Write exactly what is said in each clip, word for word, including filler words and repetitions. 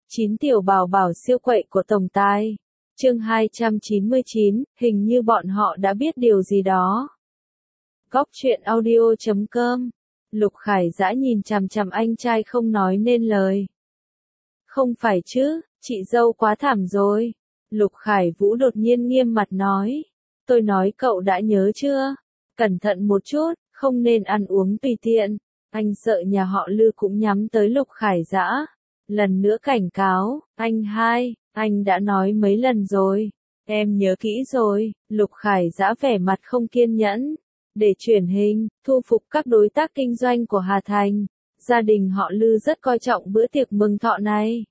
Chín tiểu bảo bảo siêu quậy của tổng tài. Chương hai trăm chín mươi chín, hình như bọn họ đã biết điều gì đó. Góc truyện audio chấm com. Lục Khải Dã nhìn chằm chằm anh trai không nói nên lời. Không phải chứ, chị dâu quá thảm rồi. Lục Khải Vũ đột nhiên nghiêm mặt nói. Tôi nói cậu đã nhớ chưa? Cẩn thận một chút, không nên ăn uống tùy tiện. Anh sợ nhà họ Lư cũng nhắm tới Lục Khải Dã. Lần nữa cảnh cáo, anh hai, anh đã nói mấy lần rồi. Em nhớ kỹ rồi. Lục Khải Dã vẻ mặt không kiên nhẫn. Để chuyển hình, thu phục các đối tác kinh doanh của Hà Thành. Gia đình họ Lư rất coi trọng bữa tiệc mừng thọ này.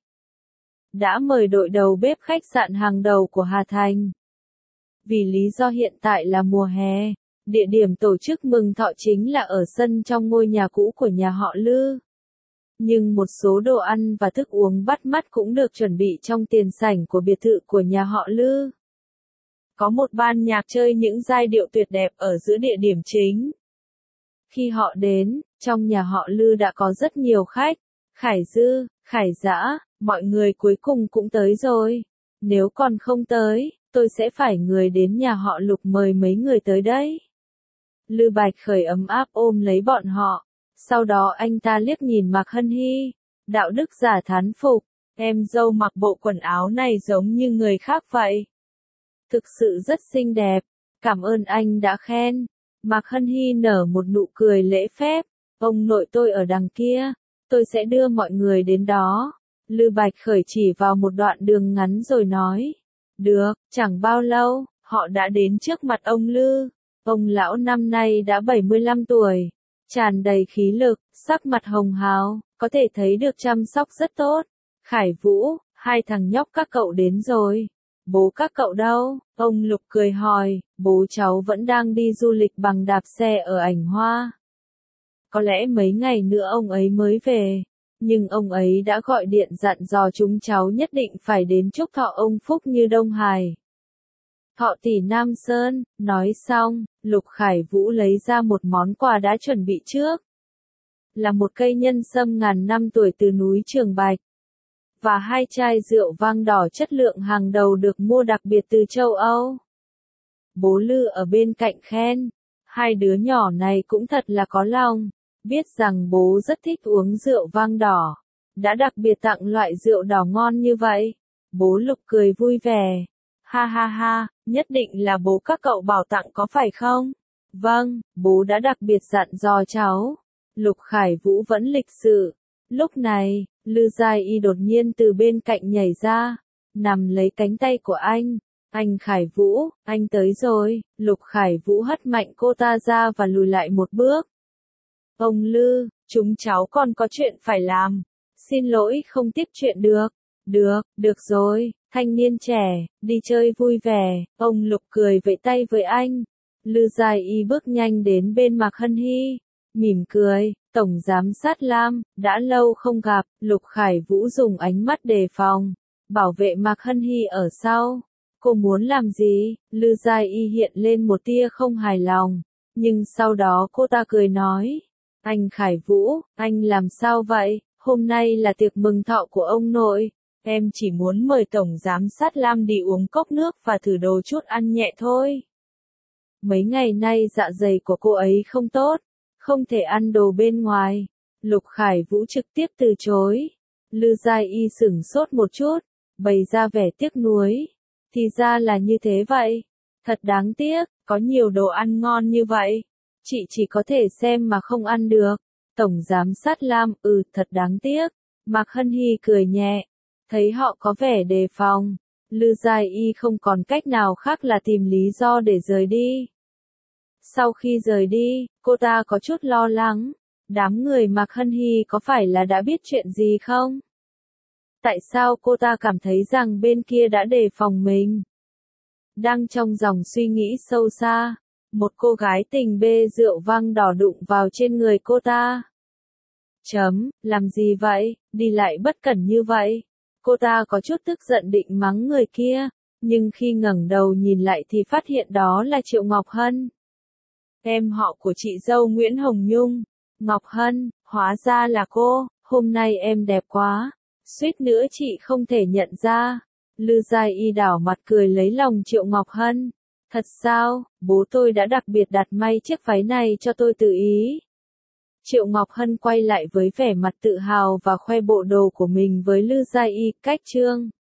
Đã mời đội đầu bếp khách sạn hàng đầu của Hà Thành. Vì lý do hiện tại là mùa hè, địa điểm tổ chức mừng thọ chính là ở sân trong ngôi nhà cũ của nhà họ Lư. Nhưng một số đồ ăn và thức uống bắt mắt cũng được chuẩn bị trong tiền sảnh của biệt thự của nhà họ Lư. Có một ban nhạc chơi những giai điệu tuyệt đẹp ở giữa địa điểm chính. Khi họ đến, trong nhà họ Lư đã có rất nhiều khách. Khải Dư, Khải Dã, mọi người cuối cùng cũng tới rồi. Nếu còn không tới, tôi sẽ phải người đến nhà họ Lục mời mấy người tới đấy. Lư Bạch Khởi ấm áp ôm lấy bọn họ. Sau đó anh ta liếc nhìn Mạc Hân Hy. Đạo đức giả thán phục. Em dâu mặc bộ quần áo này giống như người khác vậy. Thực sự rất xinh đẹp. Cảm ơn anh đã khen. Mạc Hân Hy nở một nụ cười lễ phép. Ông nội tôi ở đằng kia. Tôi sẽ đưa mọi người đến đó. Lư Bạch Khởi chỉ vào một đoạn đường ngắn rồi nói. Được, chẳng bao lâu, họ đã đến trước mặt ông Lư. Ông lão năm nay đã bảy mươi lăm tuổi. Tràn đầy khí lực, sắc mặt hồng hào, có thể thấy được chăm sóc rất tốt. Khải Vũ, hai thằng nhóc các cậu đến rồi. Bố các cậu đâu? Ông Lục cười hỏi, bố cháu vẫn đang đi du lịch bằng đạp xe ở Ảnh Hoa. Có lẽ mấy ngày nữa ông ấy mới về. Nhưng ông ấy đã gọi điện dặn dò chúng cháu nhất định phải đến chúc thọ ông Phúc Như Đông Hải. Thọ tỷ Nam Sơn, nói xong, Lục Khải Vũ lấy ra một món quà đã chuẩn bị trước. Là một cây nhân sâm ngàn năm tuổi từ núi Trường Bạch. Và hai chai rượu vang đỏ chất lượng hàng đầu được mua đặc biệt từ châu Âu. Bố Lư ở bên cạnh khen. Hai đứa nhỏ này cũng thật là có lòng. Biết rằng bố rất thích uống rượu vang đỏ. Đã đặc biệt tặng loại rượu đỏ ngon như vậy. Bố Lục cười vui vẻ. Ha ha ha, nhất định là bố các cậu bảo tặng có phải không? Vâng, bố đã đặc biệt dặn dò cháu. Lục Khải Vũ vẫn lịch sự. Lúc này, Lư Giai Y đột nhiên từ bên cạnh nhảy ra, nằm lấy cánh tay của anh. Anh Khải Vũ, anh tới rồi. Lục Khải Vũ hất mạnh cô ta ra và lùi lại một bước. Ông Lư, chúng cháu còn có chuyện phải làm. Xin lỗi không tiếp chuyện được. Được, được rồi, thanh niên trẻ, đi chơi vui vẻ. Ông Lục cười vẫy tay với anh. Lư Giai Y bước nhanh đến bên Mạc Hân Hy. Mỉm cười, Tổng Giám sát Lam, đã lâu không gặp. Lục Khải Vũ dùng ánh mắt đề phòng. Bảo vệ Mạc Hân Hy ở sau. Cô muốn làm gì? Lư Giai Y hiện lên một tia không hài lòng. Nhưng sau đó cô ta cười nói. Anh Khải Vũ, anh làm sao vậy? Hôm nay là tiệc mừng thọ của ông nội. Em chỉ muốn mời Tổng Giám sát Lam đi uống cốc nước và thử đồ chút ăn nhẹ thôi. Mấy ngày nay dạ dày của cô ấy không tốt. Không thể ăn đồ bên ngoài. Lục Khải Vũ trực tiếp từ chối. Lư Giai Y sửng sốt một chút. Bày ra vẻ tiếc nuối. Thì ra là như thế vậy. Thật đáng tiếc, có nhiều đồ ăn ngon như vậy. Chị chỉ có thể xem mà không ăn được. Tổng Giám sát Lam, ừ, thật đáng tiếc. Mạc Hân Hy cười nhẹ. Thấy họ có vẻ đề phòng. Lư Giai Y không còn cách nào khác là tìm lý do để rời đi. Sau khi rời đi, cô ta có chút lo lắng. Đám người Mạc Hân Hy có phải là đã biết chuyện gì không? Tại sao cô ta cảm thấy rằng bên kia đã đề phòng mình? Đang trong dòng suy nghĩ sâu xa, một cô gái tình bê rượu vang đỏ đụng vào trên người cô ta. Chấm, làm gì vậy, đi lại bất cẩn như vậy. Cô ta có chút tức giận định mắng người kia, nhưng khi ngẩng đầu nhìn lại thì phát hiện đó là Triệu Ngọc Hân. Em họ của chị dâu Nguyễn Hồng Nhung. Ngọc Hân, hóa ra là cô, hôm nay em đẹp quá. Suýt nữa chị không thể nhận ra. Lư Gia Y đảo mặt cười lấy lòng Triệu Ngọc Hân. Thật sao, bố tôi đã đặc biệt đặt may chiếc váy này cho tôi tự ý. Triệu Ngọc Hân quay lại với vẻ mặt tự hào và khoe bộ đồ của mình với Lư Gia Y, cách trương.